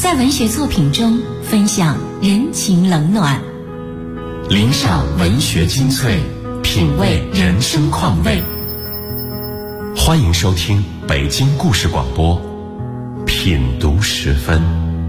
在文学作品中分享人情冷暖， 领赏文学精粹，品味人生况味。欢迎收听北京故事广播品读时分。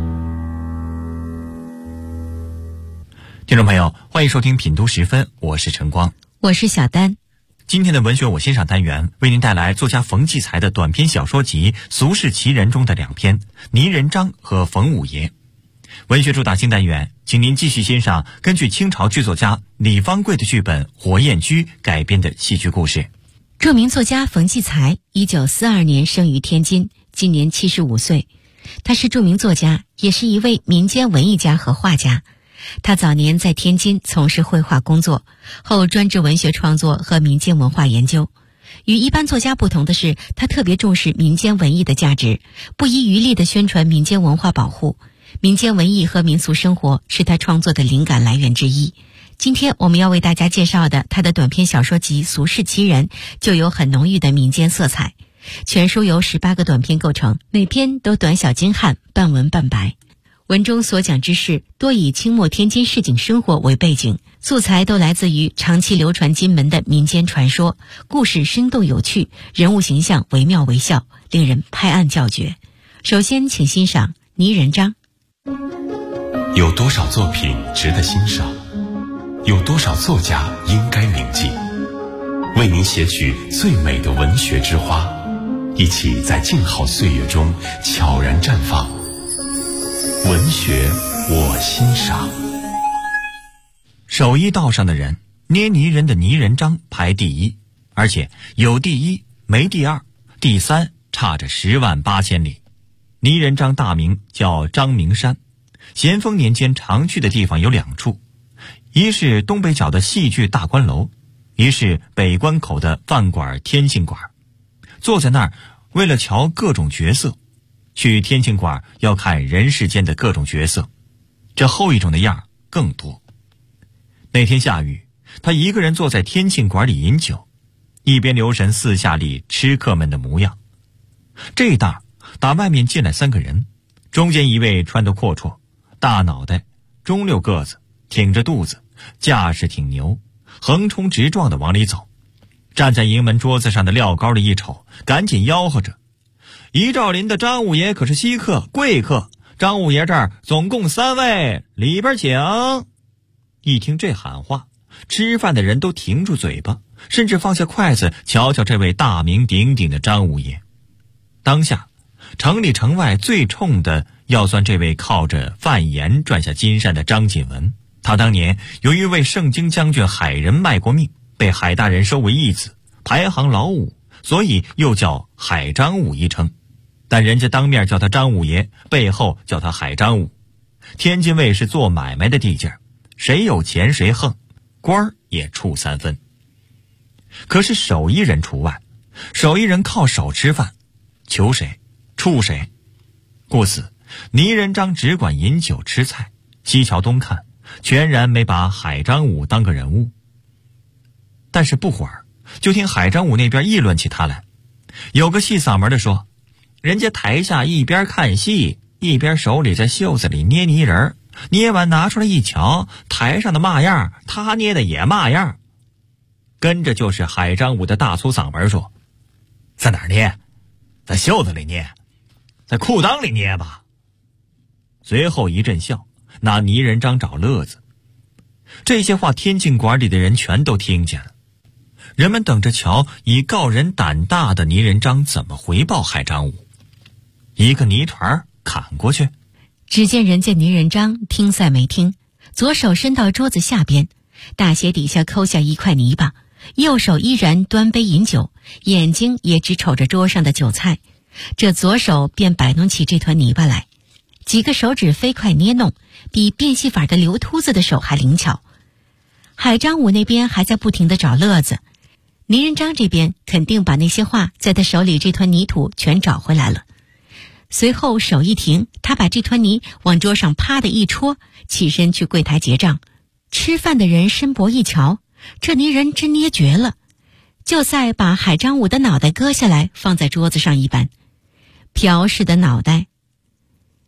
听众朋友，欢迎收听品读时分，我是晨光， 我是小丹。 今天的文学我欣赏单元为您带来作家冯骥才的短篇小说集《俗世奇人》中的两篇《泥人张》和《冯五爷》。文学主打新单元，请您继续欣赏根据清朝剧作家李方贵的剧本《火焰居》改编的戏剧故事。 著名作家冯骥才1942年生于天津，今年75岁。他是著名作家，也是一位民间文艺家和画家。他早年在天津从事绘画工作，后专职文学创作和民间文化研究。与一般作家不同的是，他特别重视民间文艺的价值，不遗余力地宣传民间文化保护。民间文艺和民俗生活是他创作的灵感来源之一。今天我们要为大家介绍的他的短篇小说集《俗世奇人》就有很浓郁的民间色彩。全书由18个短篇构成，每篇都短小精悍，半文半白。文中所讲之事多以清末天津市井生活为背景，素材都来自于长期流传津门的民间传说，故事生动有趣，人物形象惟妙惟肖，令人拍案叫绝。首先请欣赏《泥人张》。 有多少作品值得欣赏？有多少作家应该铭记？为您写取最美的文学之花，一起在静好岁月中悄然绽放。文学我欣赏。 手艺道上的人，捏泥人的泥人张排第一，而且有第一没第二，第三差着108000里。泥人张大名叫张明山，咸丰年间常去的地方有2处，一是东北角的戏剧大观楼，一是北关口的饭馆天庆馆。坐在那儿，为了瞧各种角色，去天庆馆要看人世间的各种角色，这后一种的样更多。那天下雨，他一个人坐在天庆馆里饮酒，一边留神四下里吃客们的模样。这一档打外面进来3个人，中间一位穿得阔绰，大脑袋，中溜个子，挺着肚子，架势挺牛，横冲直撞地往里走。站在营门桌子上的料高的一瞅，赶紧吆喝着：一兆林的张五爷可是稀客贵客，张五爷这儿总共3位，里边请。一听这喊话，吃饭的人都停住嘴巴，甚至放下筷子瞧瞧这位大名鼎鼎的张五爷。当下城里城外最冲的要算这位靠着贩盐赚下金山的张锦文。他当年由于为盛京将军海人卖过命，被海大人收为义子，排行老五，所以又叫海张五一称。但人家当面叫他张五爷，背后叫他海张五。天津卫是做买卖的地界，谁有钱谁横，官儿也处3分。可是手艺人除外，手艺人靠手吃饭，求谁处谁。故此泥人张只管饮酒吃菜，西瞧东看，全然没把海张五当个人物。但是不会儿，就听海张五那边议论起他来，有个细嗓门的说，人家台下一边看戏，一边手里在袖子里捏泥人，捏完拿出来一瞧，台上的嘛样，他捏的也嘛样。跟着就是海张五的大粗嗓门说，在哪儿捏？在袖子里捏，在裤裆里捏吧。随后一阵笑，拿泥人张找乐子。这些话天庆馆里的人全都听见了，人们等着瞧以告人胆大的泥人张怎么回报海张五。一个泥团砍过去， 只见人家泥人张听赛没听，左手伸到桌子下边，大鞋底下抠下一块泥巴，右手依然端杯饮酒，眼睛也只瞅着桌上的酒菜，这左手便摆弄起这团泥巴来，几个手指飞快捏弄，比变戏法的刘秃子的手还灵巧。海张五那边还在不停地找乐子，泥人张这边肯定把那些话在他手里这团泥土全找回来了。随后手一停，他把这团泥往桌上啪的一戳，起身去柜台结账。吃饭的人伸脖一瞧，这泥人真捏绝了，就在把海张五的脑袋割下来放在桌子上一般。朴氏的脑袋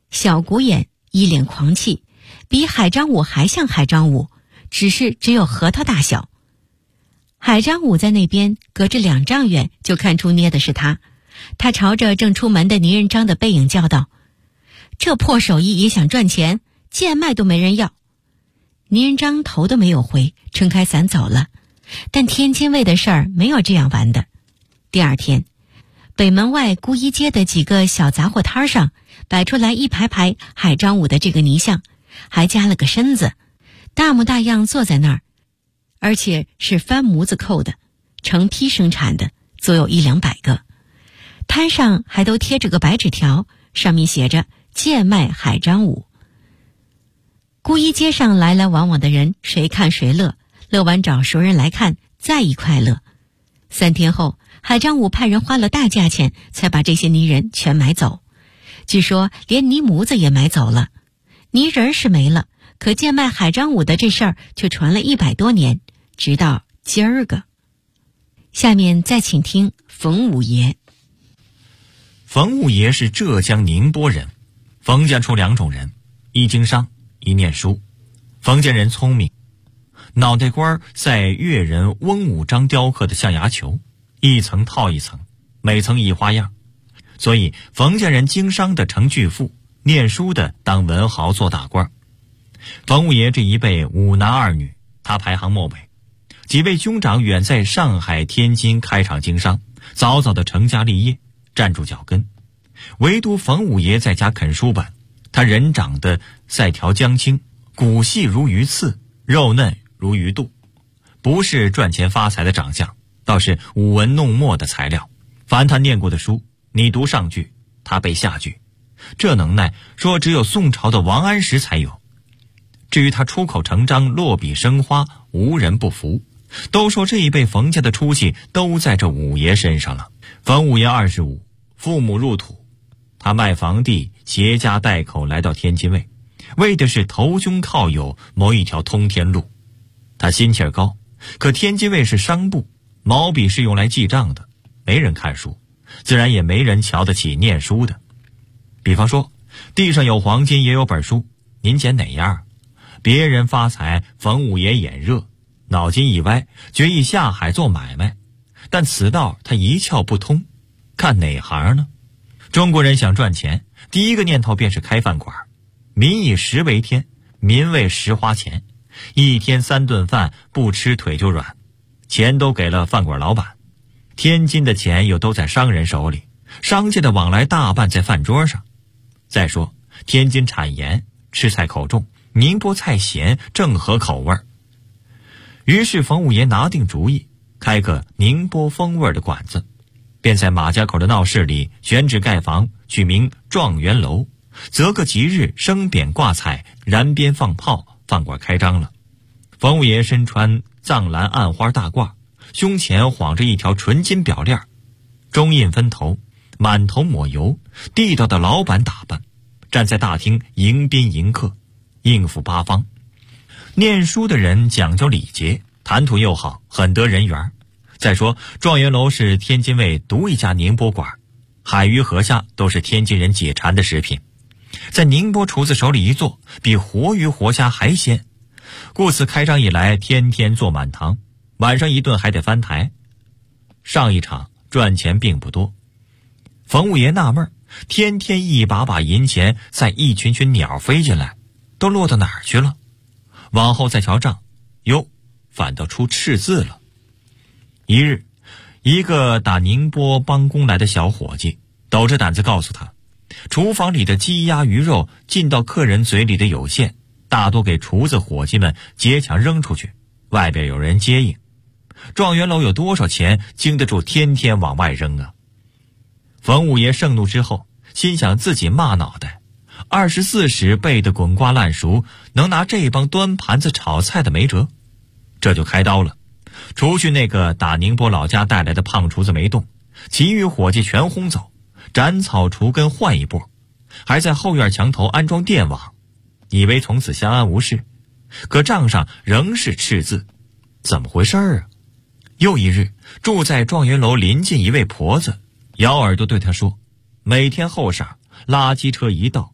小鼓眼，一脸狂气，比海张武还像海张武，只有核桃大小。海张武在那边隔着2丈远就看出捏的是他，他朝着正出门的倪仁章的背影叫道：“这破手艺也想赚钱，贱卖都没人要。”倪仁章头都没有回，撑开伞走了。但天津卫的事儿没有这样完的。第二天，北门外孤衣街的几个小杂货摊上摆出来一排排海张武的这个泥像，还加了个身子，大模大样坐在那儿，而且是翻模子扣的，成批生产的，足有100-200个。摊上还都贴着个白纸条，上面写着贱卖海张武。孤衣街上来来往往的人，谁看谁乐，乐完找熟人来看，再一块乐。3天后，海张武派人花了大价钱才把这些泥人全买走，据说连泥模子也买走了。泥人是没了，可贱卖海张武的这事儿却传了100多年，直到今儿个。下面再请听冯五爷。 冯五爷是浙江宁波人，冯家出2种人，一经商，一念书。冯家人聪明，脑袋瓜在越人翁武章雕刻的象牙球，一层套一层，每层一花样，所以冯家人经商的成巨富，念书的当文豪做大官。冯五爷这一辈5男2女，他排行末尾。几位兄长远在上海、天津开厂经商，早早的成家立业，站住脚跟。唯独冯五爷在家啃书本，他人长得赛条江青，骨细如鱼刺，肉嫩如鱼肚，不是赚钱发财的长相，倒是舞文弄墨的材料。凡他念过的书，你读上句，他背下句，这能耐说只有宋朝的王安石才有。至于他出口成章，落笔生花，无人不服，都说这一辈冯家的出息都在这五爷身上了。冯五爷25，父母入土，他卖房地，携家带口来到天津卫，为的是投胸靠友，谋一条通天路。他心气儿高，可天津卫是商部，毛笔是用来记账的，没人看书，自然也没人瞧得起念书的。比方说，地上有黄金也有本书，您捡哪样？别人发财，冯五爷眼热，脑筋一歪，决意下海做买卖。但此道他一窍不通，看哪行呢？中国人想赚钱，第一个念头便是开饭馆。民以食为天，民为食花钱，一天3顿饭，不吃腿就软，钱都给了饭馆老板。天津的钱又都在商人手里，商界的往来大半在饭桌上。再说天津产盐，吃菜口重，宁波菜咸，正合口味。于是冯五爷拿定主意，开个宁波风味的馆子，便在马家口的闹市里选址盖房，取名状元楼，择个吉日升匾挂彩，燃鞭放炮，饭馆开张了。冯五爷身穿藏蓝暗花大褂，胸前晃着一条纯金表链，中印分头，满头抹油，地道的老板打扮，站在大厅迎宾迎客，应付八方。念书的人讲究礼节，谈吐又好，很得人缘。再说状元楼是天津卫独一家宁波馆，海鱼河虾都是天津人解馋的食品，在宁波厨子手里一做，比活鱼活虾还鲜。故此开张以来，天天做满堂，晚上一顿还得翻台。上一场赚钱并不多，冯五爷纳闷，天天一把把银钱在一群群鸟飞进来，都落到哪儿去了？往后再瞧账，哟，反倒出赤字了。一日，一个打宁波帮工来的小伙计抖着胆子告诉他，厨房里的鸡鸭鱼肉进到客人嘴里的有限，大多给厨子伙计们劫抢扔出去，外边有人接应。状元楼有多少钱经得住天天往外扔啊？冯五爷盛怒之后，心想自己骂脑袋，24史背得滚瓜烂熟，能拿这帮端盘子炒菜的没辙，这就开刀了。除去那个打宁波老家带来的胖厨子没动，其余伙计全轰走，斩草除根换一波，还在后院墙头安装电网，以为从此相安无事。可账上仍是赤字，怎么回事啊？又一日，住在状元楼临近一位婆子，咬耳朵对他说，每天后晌垃圾车一到，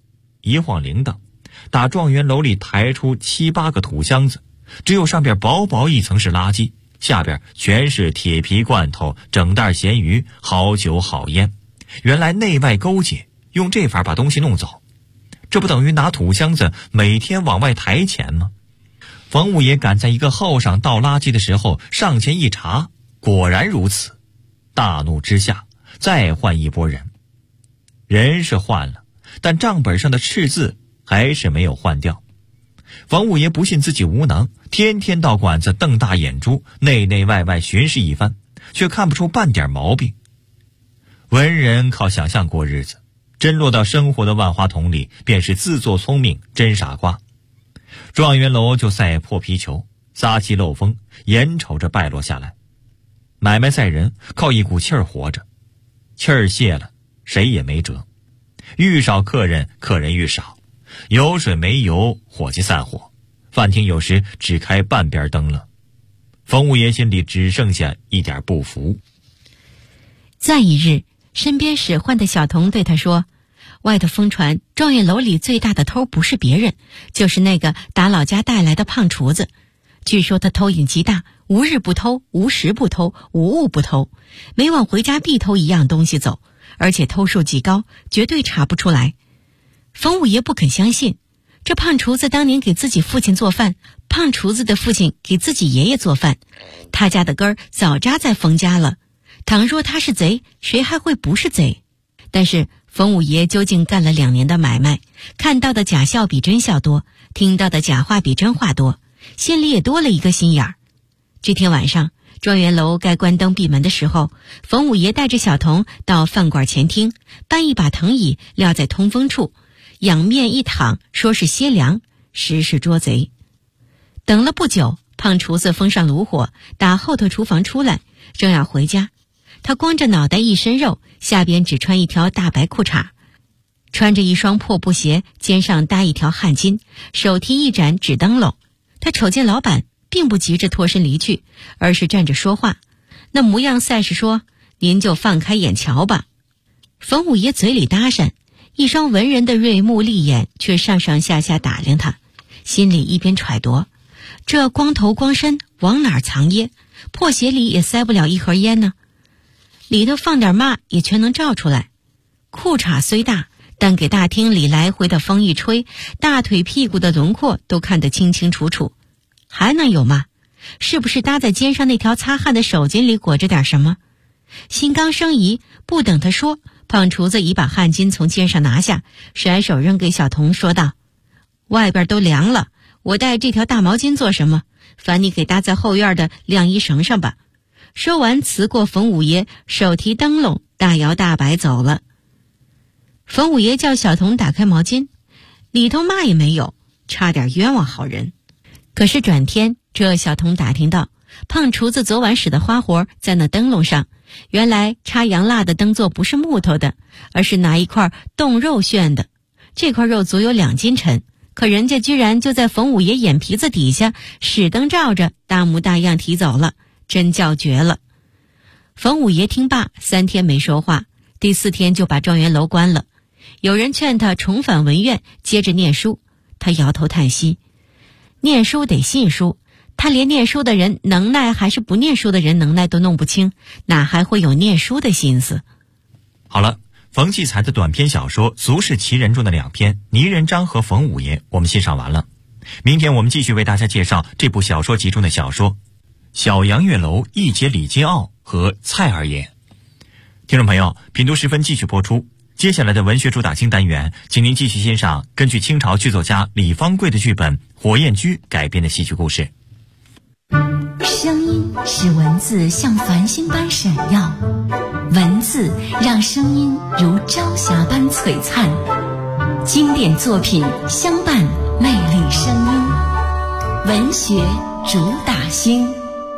一晃铃铛，打状元楼里抬出7、8个土箱子，只有上边薄薄一层是垃圾，下边全是铁皮罐头、整袋咸鱼、好酒好烟。原来内外勾结，用这法把东西弄走，这不等于拿土箱子每天往外抬钱吗？冯五爷赶在一个号上倒垃圾的时候上前一查，果然如此。大怒之下再换一拨人，人是换了，但账本上的赤字还是没有换掉。冯五爷不信自己无能，天天到馆子瞪大眼珠，内内外外巡视一番，却看不出半点毛病。文人靠想象过日子，真落到生活的万花筒里，便是自作聪明真傻瓜。状元楼就赛破皮球，撒气漏风，眼瞅着败落下来。买卖在人，靠一股气儿活着，气儿泄了，谁也没辙。愈少客人，客人愈少，有水没油，伙计散伙，饭厅有时只开半边灯了。冯五爷心里只剩下一点不服。 再一日，身边使唤的小童对他说，外头疯传状元楼里最大的偷不是别人，就是那个打老家带来的胖厨子。据说他偷瘾极大，无日不偷，无时不偷，无物不偷，每晚回家必偷一样东西走，而且偷数极高，绝对查不出来。冯五爷不肯相信，这胖厨子当年给自己父亲做饭，胖厨子的父亲给自己爷爷做饭，他家的根儿早扎在冯家了。倘若他是贼，谁还会不是贼？但是冯五爷究竟干了2年的买卖，看到的假笑比真笑多，听到的假话比真话多，心里也多了一个心眼儿。这天晚上，状元楼该关灯闭门的时候，冯五爷带着小童到饭馆前厅，搬一把藤椅撂在通风处，仰面一躺，说是歇凉，实是捉贼。等了不久，胖厨子封上炉火，打后头厨房出来，正要回家。他光着脑袋一身肉，下边只穿一条大白裤衩，穿着一双破布鞋，肩上搭一条汗巾，手提一盏纸灯笼。他瞅见老板，并不急着脱身离去，而是站着说话，那模样赛是说，您就放开眼瞧吧。冯五爷嘴里搭讪，一双文人的锐目利眼却上上下下打量他，心里一边揣度，这光头光身往哪儿藏掖，破鞋里也塞不了一盒烟呢，里头放点嘛也全能照出来。裤衩虽大，但给大厅里来回的风一吹，大腿屁股的轮廓都看得清清楚楚。还能有嘛？是不是搭在肩上那条擦汗的手巾里裹着点什么？心刚生疑，不等他说，胖厨子已把汗巾从肩上拿下，甩手扔给小童，说道，外边都凉了，我带这条大毛巾做什么？烦你给搭在后院的晾衣绳上吧。说完辞过冯五爷，手提灯笼大摇大摆走了。冯五爷叫小童打开毛巾，里头嘛也没有，差点冤枉好人。可是转天，这小童打听到胖厨子昨晚使的花活在那灯笼上，原来插洋蜡的灯座不是木头的，而是拿一块冻肉炫的，这块肉足有2斤沉，可人家居然就在冯五爷眼皮子底下使灯照着，大模大样提走了，真叫绝了。冯五爷听罢3天没说话，第4天就把状元楼关了。有人劝他重返文苑，接着念书，他摇头叹息，念书得信书，他连念书的人能耐还是不念书的人能耐都弄不清，哪还会有念书的心思？ 好了，冯骥才的短篇小说《俗世奇人》中的2篇《泥人张》和冯五爷我们欣赏完了。明天我们继续为大家介绍这部小说集中的小说《小杨月楼一解李金傲和蔡二爷》。听众朋友，品读时分继续播出。接下来的文学主打星单元，请您继续欣赏根据清朝剧作家李方贵的剧本《火焰驹》改编的戏剧故事。 声音使文字像繁星般闪耀，文字让声音如朝霞般璀璨。经典作品相伴，魅力声音，文学主打星。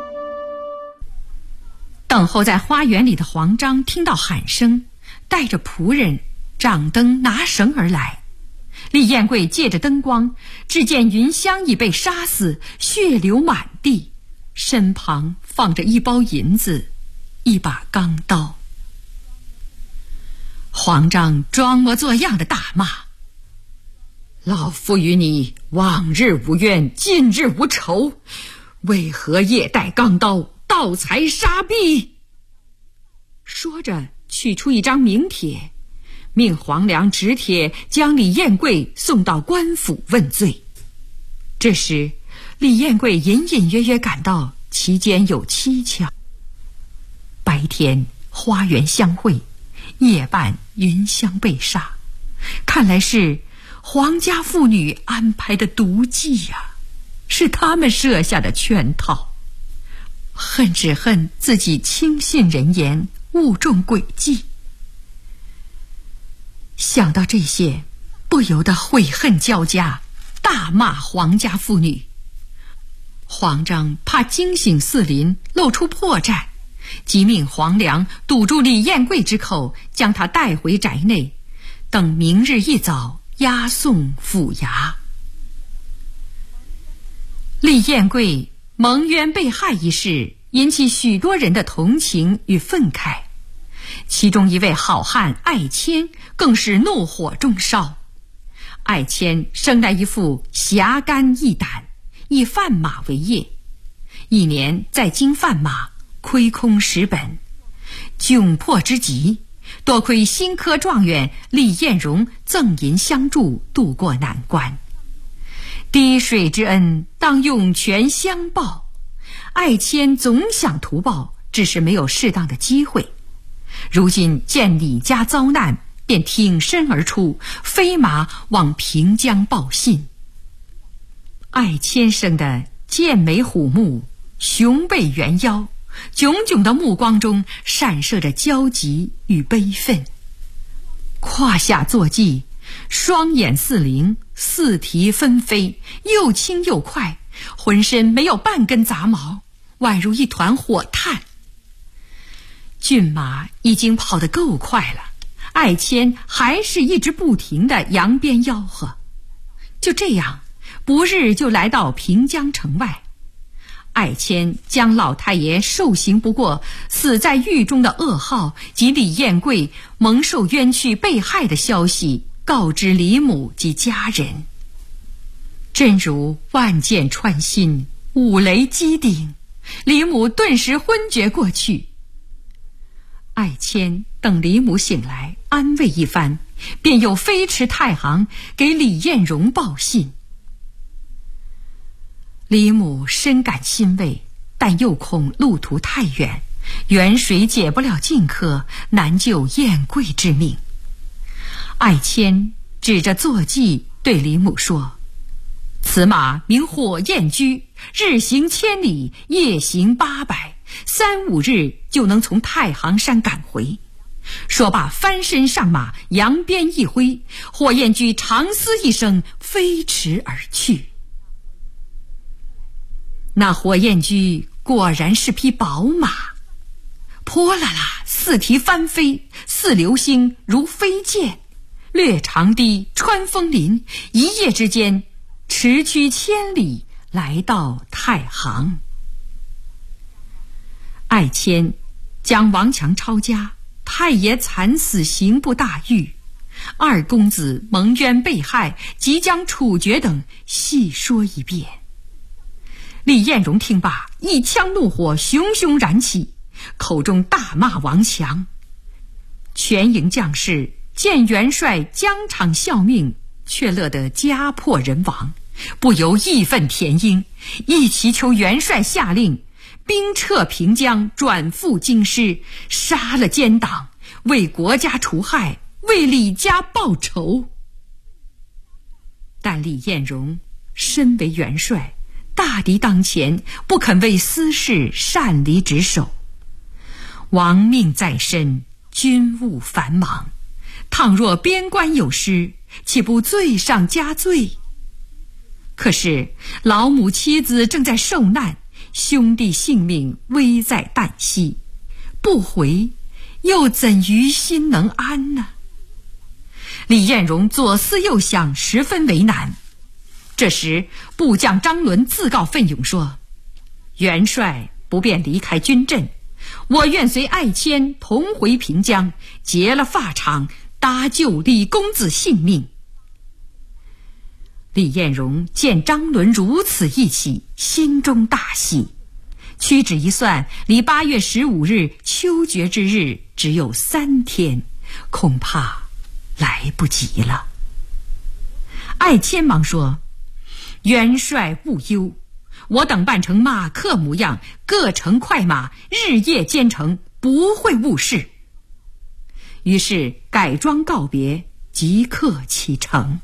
等候在花园里的黄章听到喊声，带着仆人掌灯拿绳而来。李彦贵借着灯光，只见云香已被杀死，血流满地，身旁放着1包银子，一把钢刀。黄章装模作样的大骂： 老夫与你往日无冤，近日无仇，为何夜带钢刀，盗财杀婢？说着取出一张名帖，命黄良执帖将李彦贵送到官府问罪。这时李彦贵隐隐约约感到其间有蹊跷。白天花园相会，夜半云香被杀，看来是皇家妇女安排的毒计呀，是他们设下的圈套。恨只恨自己轻信人言，误中诡计。想到这些，不由得悔恨交加，大骂皇家妇女。皇上怕惊醒四邻，露出破绽，即命黄良堵住李彦贵之口，将他带回宅内，等明日一早押送府衙。李彦贵蒙冤被害一事引起许多人的同情与愤慨，其中一位好汉艾谦更是怒火中烧。艾谦生来一副侠肝义胆，以贩马为业，一年在京贩马，亏空10本，窘迫之极，多亏新科状元李彦荣赠银相助，渡过难关。滴水之恩，当涌泉相报。艾谦总想图报，只是没有适当的机会。如今见李家遭难，便挺身而出，飞马往平江报信。艾谦生的剑眉虎目，熊背猿腰，炯炯的目光中闪射着焦急与悲愤。胯下坐骑，双眼似灵，四蹄纷飞，又轻又快，浑身没有半根杂毛，宛如一团火炭。骏马已经跑得够快了，艾谦还是一直不停地扬鞭吆喝。就这样，不日就来到平江城外。艾谦将老太爷受刑不过、死在狱中的噩耗及李彦贵蒙受冤屈被害的消息告知李母及家人。真如万箭穿心，五雷击顶，李母顿时昏厥过去。艾谦等李母醒来，安慰一番，便又飞驰太行，给李彦荣报信。李母深感欣慰，但又恐路途太远，远水解不了近渴，难救彦贵之命。艾谦指着坐骑对李母说：“此马名火焰驹，日行1000里，夜行800，3、5日就能从太行山赶回。”说罢翻身上马，扬鞭一挥，火焰驹长嘶一声，飞驰而去。那火焰驹果然是匹宝马，泼啦啦，四蹄翻飞，似流星如飞箭，掠长堤，穿枫林，一夜之间驰驱1000里，来到太行。艾谦将王强抄家，太爷惨死刑部大狱，二公子蒙冤被害，即将处决等细说一遍。李彦荣听罢，一腔怒火熊熊燃起，口中大骂王强。全营将士见元帅疆场效命，却乐得家破人亡，不由义愤填膺，一齐求元帅下令兵撤平江，转赴京师，杀了奸党，为国家除害，为李家报仇。但李彦荣身为元帅，大敌当前，不肯为私事擅离职守。亡命在身，军务繁忙，倘若边关有失，岂不罪上加罪？可是老母妻子正在受难，兄弟性命危在旦夕，不回又怎于心能安呢？李彦荣左思右想，十分为难。这时部将张伦自告奋勇说：“元帅不便离开军阵，我愿随艾谦同回平江，劫了法场，搭救李公子性命。” 李彦荣见张伦如此义气，心中大喜。屈指一算，离8月15日秋决之日只有3天，恐怕来不及了。爱谦忙说：“元帅勿忧，我等扮成马客模样，各乘快马，日夜兼程，不会误事。”于是改装告别，即刻启程。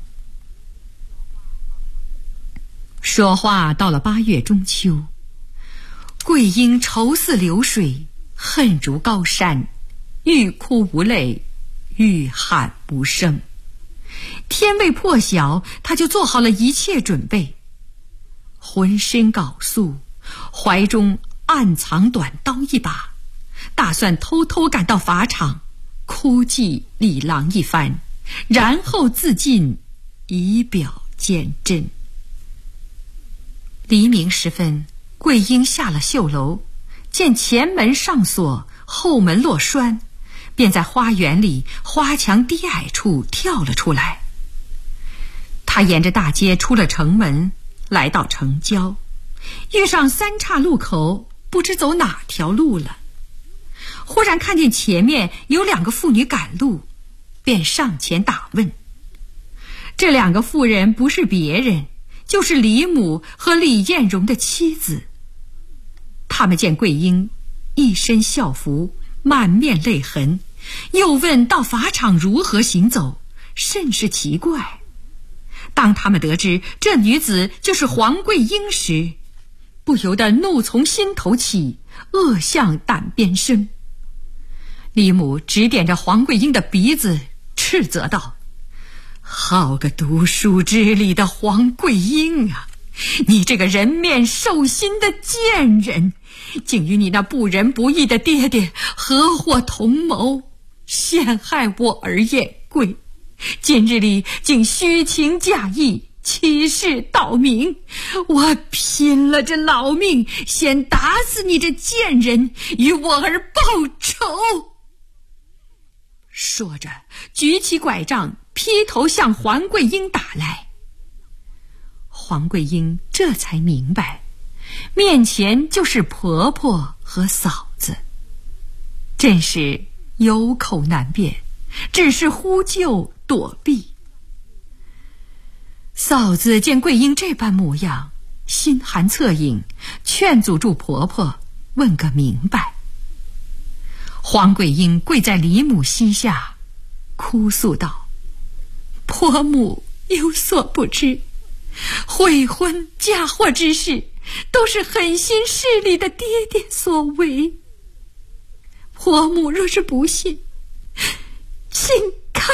说话到了8月中秋，桂英愁似流水，恨如高山，欲哭无泪，欲喊无声。天未破晓，他就做好了一切准备，浑身缟素，怀中暗藏短刀一把，打算偷偷赶到法场，哭祭李郎一番，然后自尽，以表见真。黎明时分，桂英下了绣楼，见前门上锁，后门落栓，便在花园里花墙低矮处跳了出来。他沿着大街出了城门，来到城郊，遇上3岔路口，不知走哪条路了。忽然看见前面有2个妇女赶路，便上前打问。这2个妇人不是别人，就是李母和李彦荣的妻子。他们见桂英一身校服，满面泪痕，又问到法场如何行走，甚是奇怪。当他们得知这女子就是黄桂英时，不由得怒从心头起，恶向胆边生。李母指点着黄桂英的鼻子，斥责道：“好个读书之礼的黄桂英啊！你这个人面兽心的贱人，竟与你那不仁不义的爹爹合伙同谋，陷害我儿彦贵。今日里竟虚情假意，欺世盗名，我拼了这老命，先打死你这贱人，与我儿报仇！”说着举起拐杖，劈头向黄桂英打来。黄桂英这才明白，面前就是婆婆和嫂子，真是有口难辩，只是呼救躲避。嫂子见桂英这般模样，心寒恻隐，劝阻住婆婆，问个明白。黄桂英跪在李母膝下，哭诉道：“婆母有所不知，悔婚嫁祸之事，都是狠心势利的爹爹所为。婆母若是不信，请看。”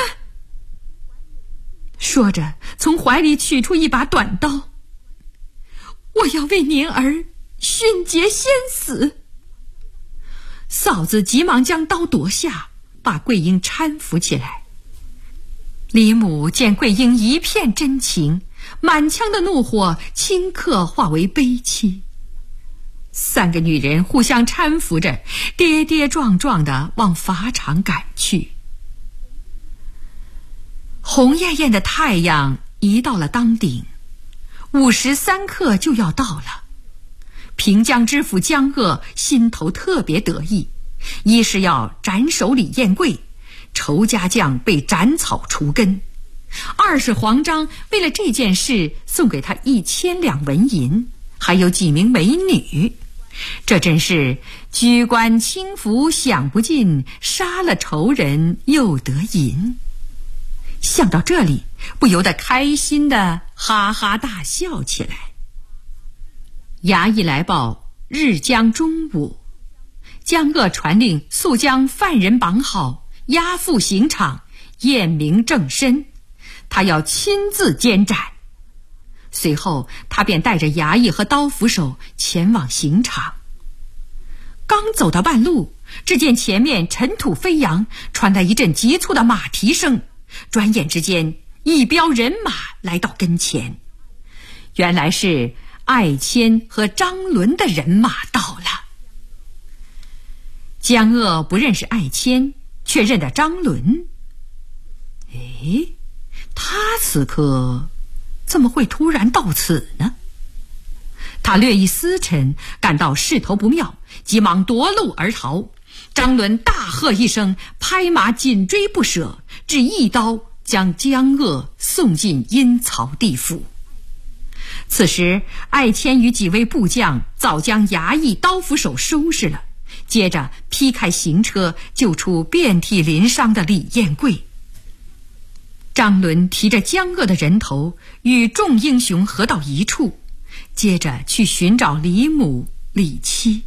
说着从怀里取出一把短刀：“我要为您儿殉节先死。”嫂子急忙将刀夺下，把桂英搀扶起来。李母见桂英一片真情，满腔的怒火顷刻化为悲戚。3个女人互相搀扶着，跌跌撞撞地往法场赶去。红艳艳的太阳移到了当顶，5时3刻就要到了。平江知府江鄂心头特别得意，一是要斩首李彦贵，仇家将被斩草除根；二是黄章为了这件事送给他1000两纹银，还有几名美女。这真是居官轻浮享不尽，杀了仇人又得银。想到这里，不由得开心的哈哈大笑起来。衙役来报，日将中午，江鄂传令速将犯人绑好，押赴刑场，验明正身，他要亲自监斩。随后他便带着衙役和刀斧手前往刑场。刚走到半路，只见前面尘土飞扬，传来一阵急促的马蹄声，转眼之间一彪人马来到跟前。原来是爱谦和张伦的人马到了。江鄂不认识爱谦，却认得张伦。他此刻怎么会突然到此呢？他略一思忖，感到势头不妙，急忙夺路而逃。张伦大喝一声，拍马紧追不舍，只一刀将江鄂送进阴曹地府。此时艾谦与几位部将早将衙役刀斧手收拾了，接着劈开行车，救出遍体鳞伤的李彦贵。张伦提着江鄂的人头与众英雄合到一处，接着去寻找李母李妻。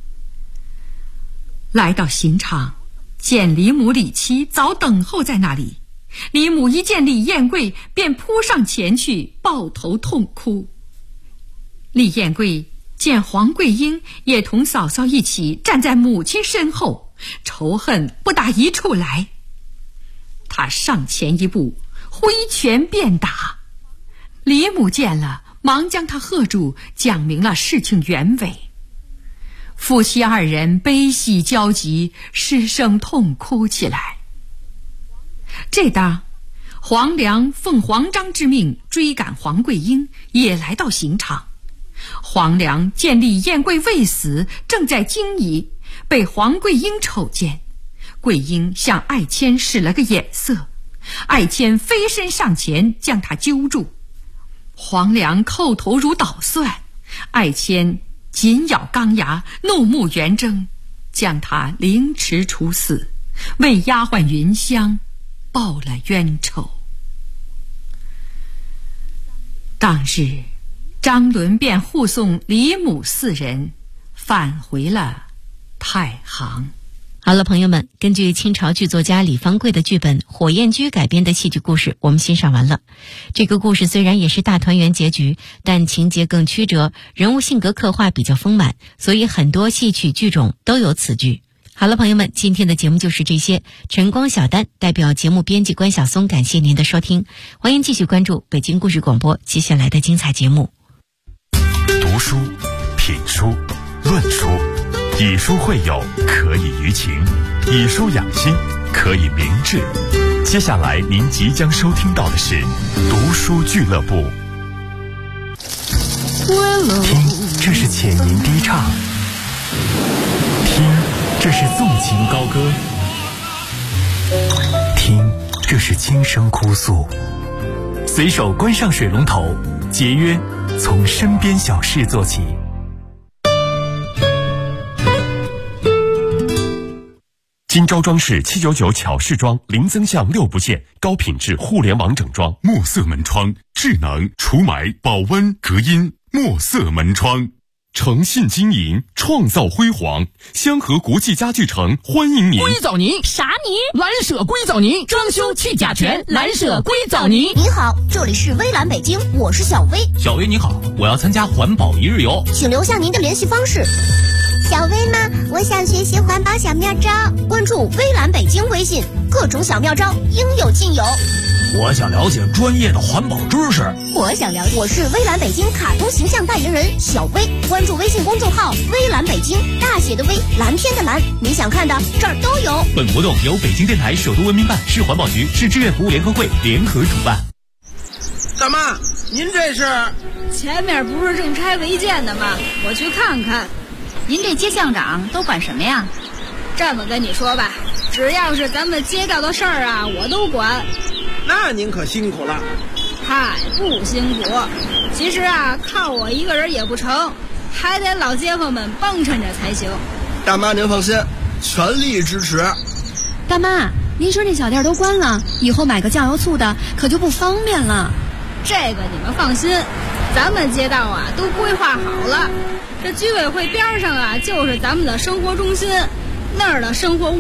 来到刑场，见李母李妻早等候在那里。李母一见李彦贵，便扑上前去，抱头痛哭。李彦贵见黄桂英也同嫂嫂一起站在母亲身后，仇恨不打一处来。他上前一步，挥拳便打。李母见了，忙将他喝住，讲明了事情原委。夫妻二人悲喜交集，失声痛哭起来。这当黄良奉黄章之命追赶黄桂英，也来到刑场。黄良见李彦贵未死，正在惊疑，被黄桂英瞅见。桂英向艾谦使了个眼色，艾谦飞身上前将他揪住。黄良叩头如捣蒜，艾谦紧咬钢牙，怒目圆睁，将他凌迟处死，为丫鬟云香报了冤仇。当日张伦便护送李母四人返回了太行。 好了，朋友们，根据清朝剧作家李方贵的剧本《火焰驹》改编的戏剧故事我们欣赏完了。这个故事虽然也是大团圆结局，但情节更曲折，人物性格刻画比较丰满，所以很多戏曲剧种都有此剧。好了，朋友们，今天的节目就是这些。晨光小丹代表节目编辑关晓松，感谢您的收听，欢迎继续关注北京故事广播接下来的精彩节目。 读书、品书、论书，以书会友，可以娱情；以书养心，可以明志。接下来您即将收听到的是读书俱乐部。 听，这是浅吟低唱；听，这是纵情高歌；听，这是轻声哭诉。随手关上水龙头，节约从身边小事做起。 金招装饰799巧饰装，零增项6不限，高品质互联网整装。墨色门窗，智能除霾、保温、隔音。墨色门窗，诚信经营，创造辉煌。香河国际家具城欢迎您。 硅藻泥啥泥？ 蓝舍硅藻泥，装修去甲醛，蓝舍硅藻泥。 您好，这里是微蓝北京，我是小薇。 小薇你好，我要参加环保一日游， 请留下您的联系方式。小薇吗？我想学习环保小妙招，关注微蓝北京微信，各种小妙招应有尽有。 我想了解专业的环保知识。 我是微蓝北京卡通形象代言人小薇，关注微信公众号微蓝北京，大写的微，蓝天的蓝，你想看的这儿都有。 本活动由北京电台首都文明办、市环保局、市志愿服务联合会联合主办。 大妈，您这是？ 前面不是正拆违建的吗？我去看看。 您这街巷长都管什么呀？ 这么跟你说吧，只要是咱们街道的事儿啊，我都管。 那您可辛苦了。 嗨，不辛苦。其实啊，靠我一个人也不成，还得老街坊们帮衬着才行。 大妈您放心，全力支持。 大妈，您说这小店都关了，以后买个酱油醋的可就不方便了。 这个你们放心，咱们街道啊都规划好了。这居委会边上啊就是咱们的生活中心，那儿的生活